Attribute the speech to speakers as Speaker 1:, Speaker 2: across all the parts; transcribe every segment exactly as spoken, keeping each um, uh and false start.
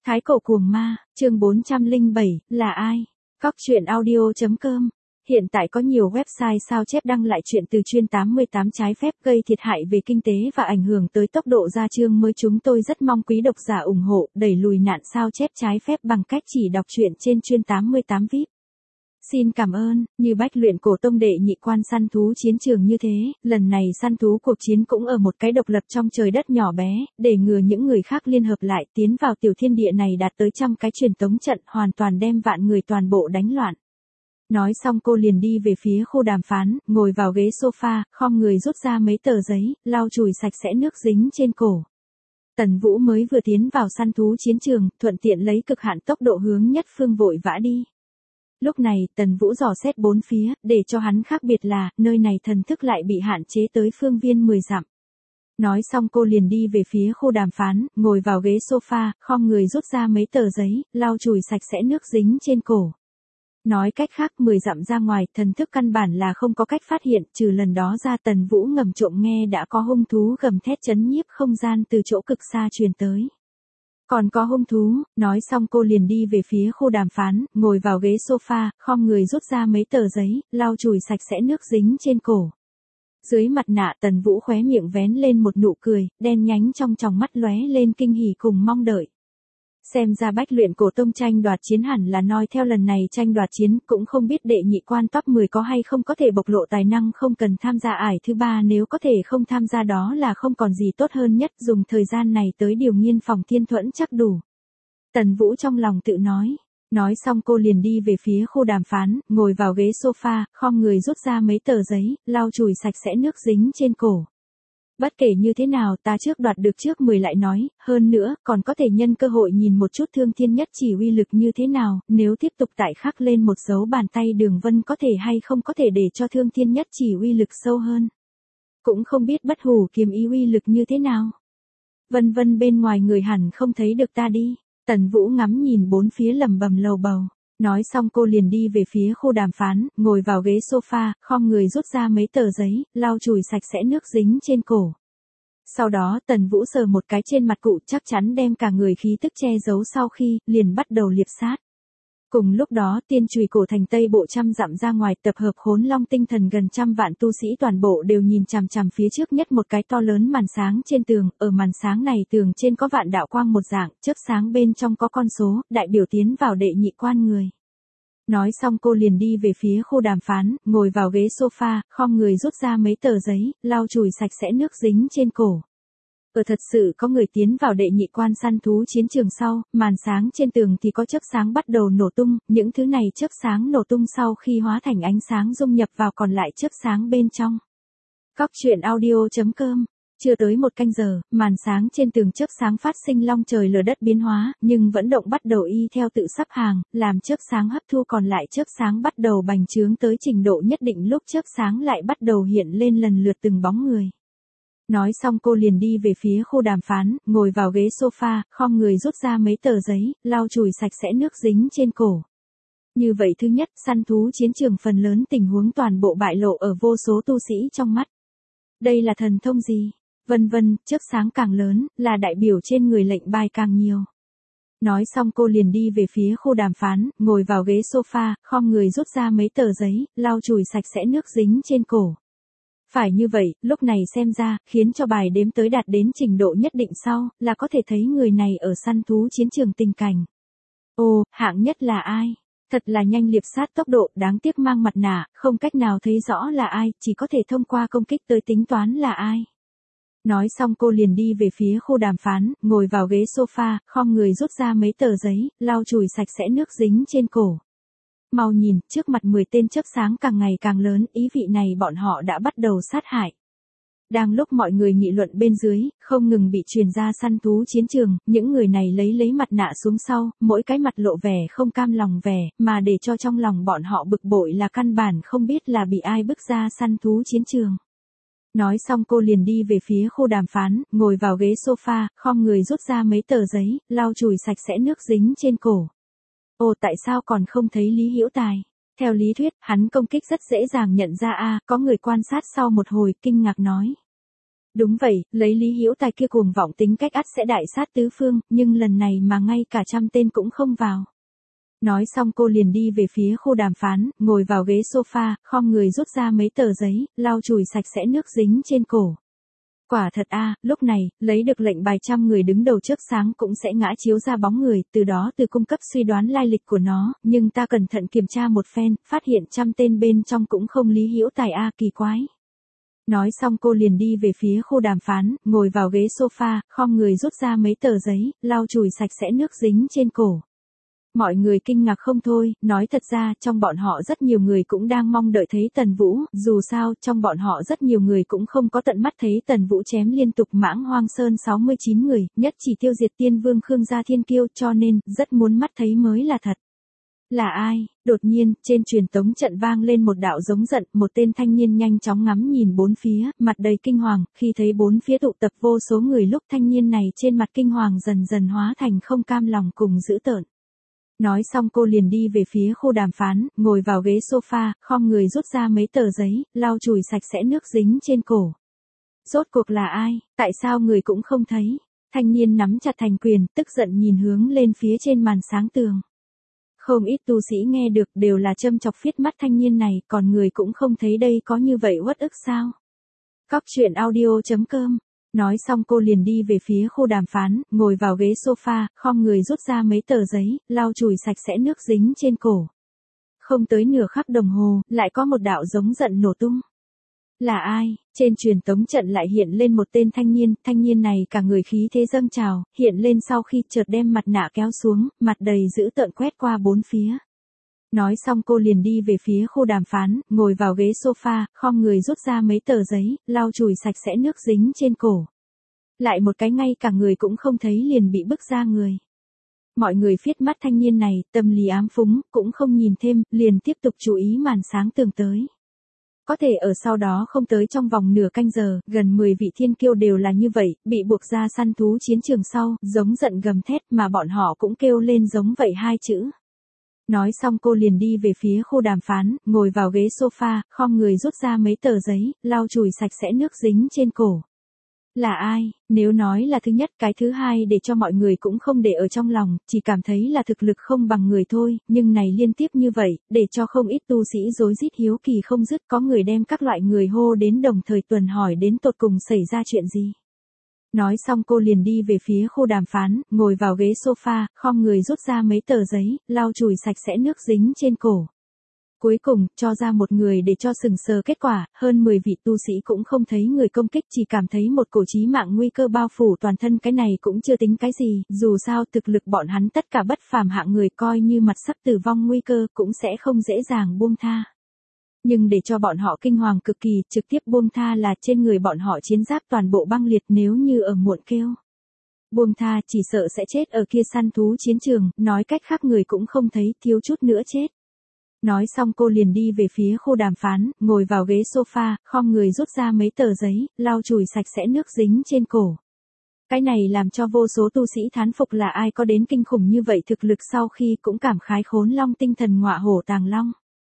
Speaker 1: Thái cổ cuồng ma, chương bốn trăm lẻ bảy, là ai? Cóc truyện audio chấm com. Hiện tại có nhiều website sao chép đăng lại chuyện từ chuyên tám mươi tám trái phép gây thiệt hại về kinh tế và ảnh hưởng tới tốc độ ra chương mới. Chúng tôi rất mong quý độc giả ủng hộ, đẩy lùi nạn sao chép trái phép bằng cách chỉ đọc truyện trên chuyên tám mươi tám vi ai pi. Xin cảm ơn. Như Bách luyện cổ tông đệ nhị quan săn thú chiến trường như thế, lần này săn thú cuộc chiến cũng ở một cái độc lập trong trời đất nhỏ bé, để ngừa những người khác liên hợp lại tiến vào tiểu thiên địa này đạt tới trăm cái truyền tống trận, hoàn toàn đem vạn người toàn bộ đánh loạn. Nói xong cô liền đi về phía khu đàm phán, ngồi vào ghế sofa, khom người rút ra mấy tờ giấy, lau chùi sạch sẽ nước dính trên cổ. Tần Vũ mới vừa tiến vào săn thú chiến trường, thuận tiện lấy cực hạn tốc độ hướng Nhất Phương vội vã đi. Lúc này, Tần Vũ dò xét bốn phía, để cho hắn khác biệt là, nơi này thần thức lại bị hạn chế tới phương viên mười dặm. Nói xong cô liền đi về phía khu đàm phán, ngồi vào ghế sofa, khom người rút ra mấy tờ giấy, lau chùi sạch sẽ nước dính trên cổ. Nói cách khác, mười dặm ra ngoài, thần thức căn bản là không có cách phát hiện, trừ lần đó ra Tần Vũ ngầm trộm nghe đã có hung thú gầm thét chấn nhiếp không gian từ chỗ cực xa truyền tới. Còn có hung thú. Nói xong cô liền đi về phía khu đàm phán, ngồi vào ghế sofa, khom người rút ra mấy tờ giấy, lau chùi sạch sẽ nước dính trên cổ. Dưới mặt nạ Tần Vũ khóe miệng vén lên một nụ cười, đen nhánh trong tròng mắt lóe lên kinh hỉ cùng mong đợi. Xem ra Bách luyện cổ tông tranh đoạt chiến hẳn là noi theo lần này tranh đoạt chiến, cũng không biết đệ nhị quan top mười có hay không có thể bộc lộ tài năng không cần tham gia ải thứ ba, nếu có thể không tham gia đó là không còn gì tốt hơn nhất, dùng thời gian này tới điều nghiên phòng thiên thuẫn chắc đủ. Tần Vũ trong lòng tự nói. Nói xong cô liền đi về phía khu đàm phán, ngồi vào ghế sofa, khom người rút ra mấy tờ giấy, lau chùi sạch sẽ nước dính trên cổ. Bất kể như thế nào ta trước đoạt được trước mười lại nói, hơn nữa, còn có thể nhân cơ hội nhìn một chút Thương Thiên Nhất Chỉ uy lực như thế nào, nếu tiếp tục tại khắc lên một dấu bàn tay đường vân có thể hay không có thể để cho Thương Thiên Nhất Chỉ uy lực sâu hơn. Cũng không biết Bất Hủ Kiếm Ý uy lực như thế nào. Vân vân bên ngoài người hẳn không thấy được ta đi. Tần Vũ ngắm nhìn bốn phía lẩm bẩm lầu bầu. Nói xong cô liền đi về phía khu đàm phán, ngồi vào ghế sofa, khom người rút ra mấy tờ giấy, lau chùi sạch sẽ nước dính trên cổ. Sau đó Tần Vũ sờ một cái trên mặt cụ, chắc chắn đem cả người khí tức che giấu, sau khi, liền bắt đầu liệp sát. Cùng lúc đó tiên chùy cổ thành Tây Bộ trăm dặm ra ngoài, tập hợp Khốn Long tinh thần gần trăm vạn tu sĩ toàn bộ đều nhìn chằm chằm phía trước nhất một cái to lớn màn sáng trên tường, ở màn sáng này tường trên có vạn đạo quang một dạng, chớp sáng bên trong có con số, đại biểu tiến vào đệ nhị quan người. Nói xong cô liền đi về phía khu đàm phán, ngồi vào ghế sofa, khom người rút ra mấy tờ giấy, lau chùi sạch sẽ nước dính trên cổ. Ở thật sự có người tiến vào đệ nhị quan săn thú chiến trường sau, màn sáng trên tường thì có chớp sáng bắt đầu nổ tung, những thứ này chớp sáng nổ tung sau khi hóa thành ánh sáng dung nhập vào còn lại chớp sáng bên trong. Cóc truyện audio chấm com. Chưa tới một canh giờ, màn sáng trên tường chớp sáng phát sinh long trời lở đất biến hóa, nhưng vẫn động bắt đầu y theo tự sắp hàng, làm chớp sáng hấp thu còn lại chớp sáng bắt đầu bành trướng tới trình độ nhất định, lúc chớp sáng lại bắt đầu hiện lên lần lượt từng bóng người. Nói xong cô liền đi về phía khu đàm phán, ngồi vào ghế sofa, khom người rút ra mấy tờ giấy, lau chùi sạch sẽ nước dính trên cổ. Như vậy thứ nhất, săn thú chiến trường phần lớn tình huống toàn bộ bại lộ ở vô số tu sĩ trong mắt. Đây là thần thông gì? Vân vân, chớp sáng càng lớn, là đại biểu trên người lệnh bài càng nhiều. Nói xong cô liền đi về phía khu đàm phán, ngồi vào ghế sofa, khom người rút ra mấy tờ giấy, lau chùi sạch sẽ nước dính trên cổ. Phải như vậy, lúc này xem ra, khiến cho bài đếm tới đạt đến trình độ nhất định sau, là có thể thấy người này ở săn thú chiến trường tình cảnh. Ồ, hạng nhất là ai? Thật là nhanh liệp sát tốc độ, đáng tiếc mang mặt nạ, không cách nào thấy rõ là ai, chỉ có thể thông qua công kích tới tính toán là ai. Nói xong cô liền đi về phía khu đàm phán, ngồi vào ghế sofa, khom người rút ra mấy tờ giấy, lau chùi sạch sẽ nước dính trên cổ. Mau nhìn, trước mặt mười tên chớp sáng càng ngày càng lớn, ý vị này bọn họ đã bắt đầu sát hại. Đang lúc mọi người nghị luận bên dưới, không ngừng bị truyền ra săn thú chiến trường, những người này lấy lấy mặt nạ xuống sau, mỗi cái mặt lộ vẻ không cam lòng vẻ, mà để cho trong lòng bọn họ bực bội là căn bản không biết là bị ai bức ra săn thú chiến trường. Nói xong cô liền đi về phía khu đàm phán, ngồi vào ghế sofa, khom người rút ra mấy tờ giấy, lau chùi sạch sẽ nước dính trên cổ. Ồ, tại sao còn không thấy Lý Hữu Tài? Theo lý thuyết, hắn công kích rất dễ dàng nhận ra a, có người quan sát sau một hồi, kinh ngạc nói. Đúng vậy, lấy Lý Hữu Tài kia cuồng vọng tính cách ắt sẽ đại sát tứ phương, nhưng lần này mà ngay cả trăm tên cũng không vào. Nói xong cô liền đi về phía khu đàm phán, ngồi vào ghế sofa, khom người rút ra mấy tờ giấy, lau chùi sạch sẽ nước dính trên cổ. Quả thật a, lúc này, lấy được lệnh bài trăm người đứng đầu trước sáng cũng sẽ ngã chiếu ra bóng người, từ đó từ cung cấp suy đoán lai lịch của nó, nhưng ta cẩn thận kiểm tra một phen, phát hiện trăm tên bên trong cũng không Lý Hữu Tài a, kỳ quái. Nói xong cô liền đi về phía khu đàm phán, ngồi vào ghế sofa, khom người rút ra mấy tờ giấy, lau chùi sạch sẽ nước dính trên cổ. Mọi người kinh ngạc không thôi, nói thật ra, trong bọn họ rất nhiều người cũng đang mong đợi thấy Tần Vũ, dù sao, trong bọn họ rất nhiều người cũng không có tận mắt thấy Tần Vũ chém liên tục mãng hoang sơn sáu mươi chín người, nhất chỉ tiêu diệt tiên vương Khương gia thiên kiêu, cho nên, rất muốn mắt thấy mới là thật. Là ai? Đột nhiên, trên truyền tống trận vang lên một đạo giống giận, một tên thanh niên nhanh chóng ngắm nhìn bốn phía, mặt đầy kinh hoàng, khi thấy bốn phía tụ tập vô số người lúc thanh niên này trên mặt kinh hoàng dần dần hóa thành không cam lòng cùng dữ tợn. Nói xong cô liền đi về phía khu đàm phán, ngồi vào ghế sofa, khom người rút ra mấy tờ giấy, lau chùi sạch sẽ nước dính trên cổ. Rốt cuộc là ai? Tại sao người cũng không thấy? Thanh niên nắm chặt thành quyền, tức giận nhìn hướng lên phía trên màn sáng tường. Không ít tu sĩ nghe được đều là châm chọc phiết mắt thanh niên này, còn người cũng không thấy đây có như vậy uất ức sao? Cóc truyện audio chấm com. Nói xong cô liền đi về phía khu đàm phán, ngồi vào ghế sofa, khom người rút ra mấy tờ giấy, lau chùi sạch sẽ nước dính trên cổ. Không tới nửa khắc đồng hồ, lại có một đạo giống giận nổ tung. Là ai? Trên truyền tống trận lại hiện lên một tên thanh niên, thanh niên này cả người khí thế dâng trào, hiện lên sau khi chợt đem mặt nạ kéo xuống, mặt đầy dữ tợn quét qua bốn phía. Nói xong cô liền đi về phía khu đàm phán, ngồi vào ghế sofa, khom người rút ra mấy tờ giấy, lau chùi sạch sẽ nước dính trên cổ. Lại một cái ngay cả người cũng không thấy liền bị bức ra người. Mọi người phiết mắt thanh niên này, tâm lý ám phúng, cũng không nhìn thêm, liền tiếp tục chú ý màn sáng tường tới. Có thể ở sau đó không tới trong vòng nửa canh giờ, gần mười vị thiên kiêu đều là như vậy, bị buộc ra săn thú chiến trường sau, giống giận gầm thét mà bọn họ cũng kêu lên giống vậy hai chữ. Nói xong cô liền đi về phía khu đàm phán, ngồi vào ghế sofa, khom người rút ra mấy tờ giấy, lau chùi sạch sẽ nước dính trên cổ. Là ai? Nếu nói là thứ nhất, cái thứ hai để cho mọi người cũng không để ở trong lòng, chỉ cảm thấy là thực lực không bằng người thôi, nhưng này liên tiếp như vậy, để cho không ít tu sĩ rối rít hiếu kỳ không dứt, có người đem các loại người hô đến đồng thời tuần hỏi đến tột cùng xảy ra chuyện gì. Nói xong cô liền đi về phía khu đàm phán, ngồi vào ghế sofa, khom người rút ra mấy tờ giấy, lau chùi sạch sẽ nước dính trên cổ. Cuối cùng, cho ra một người để cho sừng sờ kết quả, hơn mười vị tu sĩ cũng không thấy người công kích, chỉ cảm thấy một cổ chí mạng nguy cơ bao phủ toàn thân, cái này cũng chưa tính cái gì, dù sao thực lực bọn hắn tất cả bất phàm hạng người coi như mặt sắp tử vong nguy cơ cũng sẽ không dễ dàng buông tha. Nhưng để cho bọn họ kinh hoàng cực kỳ, trực tiếp buông tha là trên người bọn họ chiến giáp toàn bộ băng liệt, nếu như ở muộn kêu buông tha chỉ sợ sẽ chết ở kia săn thú chiến trường, nói cách khác người cũng không thấy, thiếu chút nữa chết. Nói xong cô liền đi về phía khu đàm phán, ngồi vào ghế sofa, khom người rút ra mấy tờ giấy, lau chùi sạch sẽ nước dính trên cổ. Cái này làm cho vô số tu sĩ thán phục, là ai có đến kinh khủng như vậy thực lực, sau khi cũng cảm khái khốn long tinh thần ngọa hổ tàng long.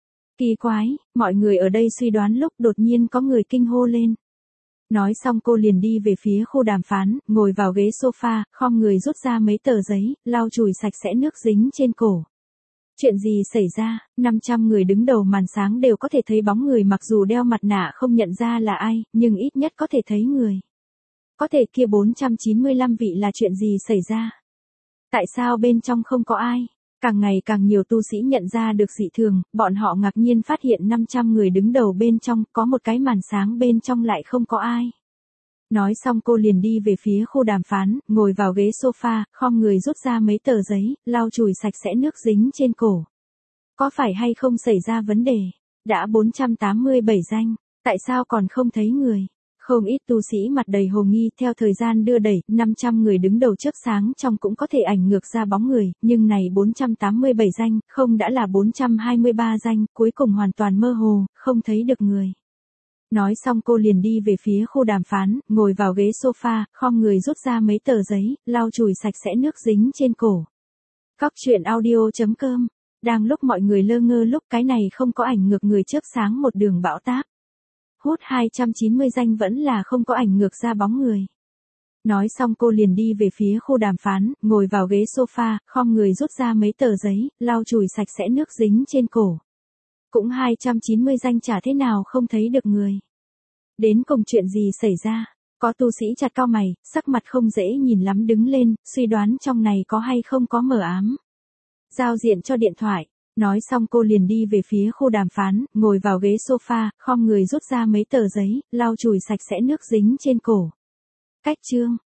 Speaker 1: Kỳ quái, mọi người ở đây suy đoán lúc đột nhiên có người kinh hô lên. Nói xong cô liền đi về phía khu đàm phán, ngồi vào ghế sofa, khom người rút ra mấy tờ giấy, lau chùi sạch sẽ nước dính trên cổ. Chuyện gì xảy ra? năm trăm người đứng đầu màn sáng đều có thể thấy bóng người, mặc dù đeo mặt nạ không nhận ra là ai, nhưng ít nhất có thể thấy người. Có thể kia bốn trăm chín mươi lăm vị là chuyện gì xảy ra? Tại sao bên trong không có ai? Càng ngày càng nhiều tu sĩ nhận ra được dị thường, bọn họ ngạc nhiên phát hiện năm trăm người đứng đầu bên trong, có một cái màn sáng bên trong lại không có ai. Nói xong cô liền đi về phía khu đàm phán, ngồi vào ghế sofa, khom người rút ra mấy tờ giấy, lau chùi sạch sẽ nước dính trên cổ. Có phải hay không xảy ra vấn đề? Đã bốn trăm tám mươi bảy danh, tại sao còn không thấy người? Không ít tu sĩ mặt đầy hồ nghi, theo thời gian đưa đẩy, năm trăm người đứng đầu trước sáng trong cũng có thể ảnh ngược ra bóng người, nhưng này bốn trăm tám mươi bảy danh, không đã là bốn trăm hai mươi ba danh, cuối cùng hoàn toàn mơ hồ, không thấy được người. Nói xong cô liền đi về phía khu đàm phán, ngồi vào ghế sofa, khom người rút ra mấy tờ giấy, lau chùi sạch sẽ nước dính trên cổ. Cóc truyện audio chấm com. Đang lúc mọi người lơ ngơ lúc cái này không có ảnh ngược người trước sáng một đường bão táp. hút hai trăm chín mươi danh vẫn là không có ảnh ngược ra bóng người. Nói xong cô liền đi về phía khu đàm phán, ngồi vào ghế sofa, khom người rút ra mấy tờ giấy, lau chùi sạch sẽ nước dính trên cổ. Cũng hai trăm chín mươi danh chả thế nào không thấy được người. Đến cùng chuyện gì xảy ra? Có tu sĩ chặt cau mày, sắc mặt không dễ nhìn lắm đứng lên, suy đoán trong này có hay không có mờ ám. Giao diện cho điện thoại. Nói xong cô liền đi về phía khu đàm phán, ngồi vào ghế sofa, khom người rút ra mấy tờ giấy, lau chùi sạch sẽ nước dính trên cổ. Cách chương